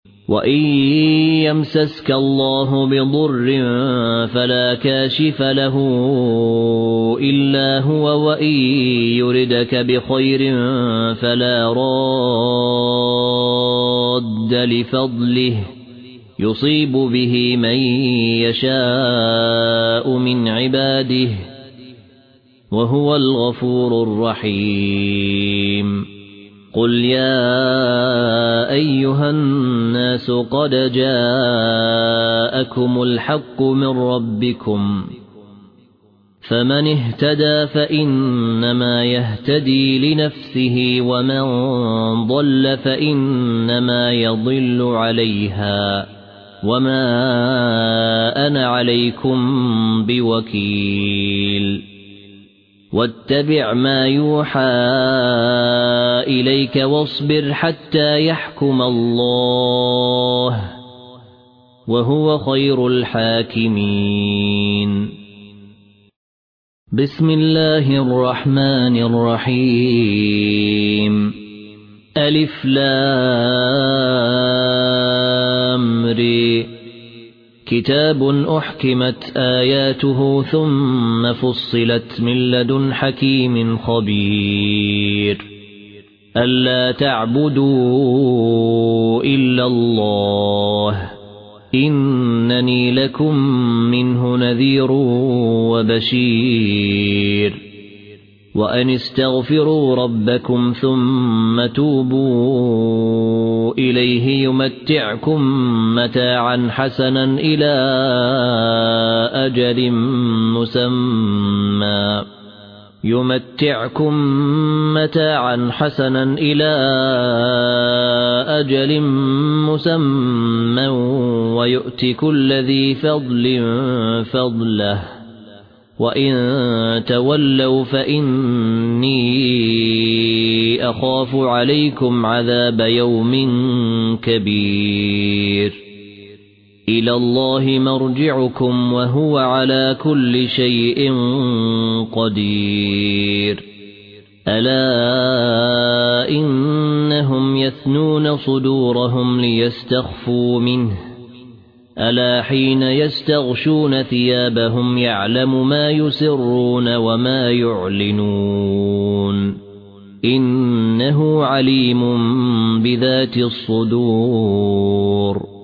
وإن يمسسك الله بضر فلا كاشف له إلا هو وإن يردك بخير فلا راد لفضله يصيب به من يشاء من عباده وهو الغفور الرحيم قل يا أيها الناس قد جاءكم الحق من ربكم فمن اهتدى فإنما يهتدي لنفسه ومن ضل فإنما يضل عليها وما أنا عليكم بوكيل واتبع ما يوحى إليك واصبر حتى يحكم الله وهو خير الحاكمين بسم الله الرحمن الرحيم ألف لام ر كتاب أحكمت آياته ثم فصلت من لدن حكيم خبير ألا تعبدوا إلا الله إنني لكم منه نذير وبشير وأن استغفروا ربكم ثم توبوا إليه يمتعكم متاعا حسنا إلى أجل مسمى ويؤت كل ذي فضل فضله وإن تولوا فإني أخاف عليكم عذاب يوم كبير إلى الله مرجعكم وهو على كل شيء قدير ألا إنهم يثنون صدورهم ليستخفوا منه ألا حين يستغشون ثيابهم يعلم ما يسرون وما يعلنون إنه عليم بذات الصدور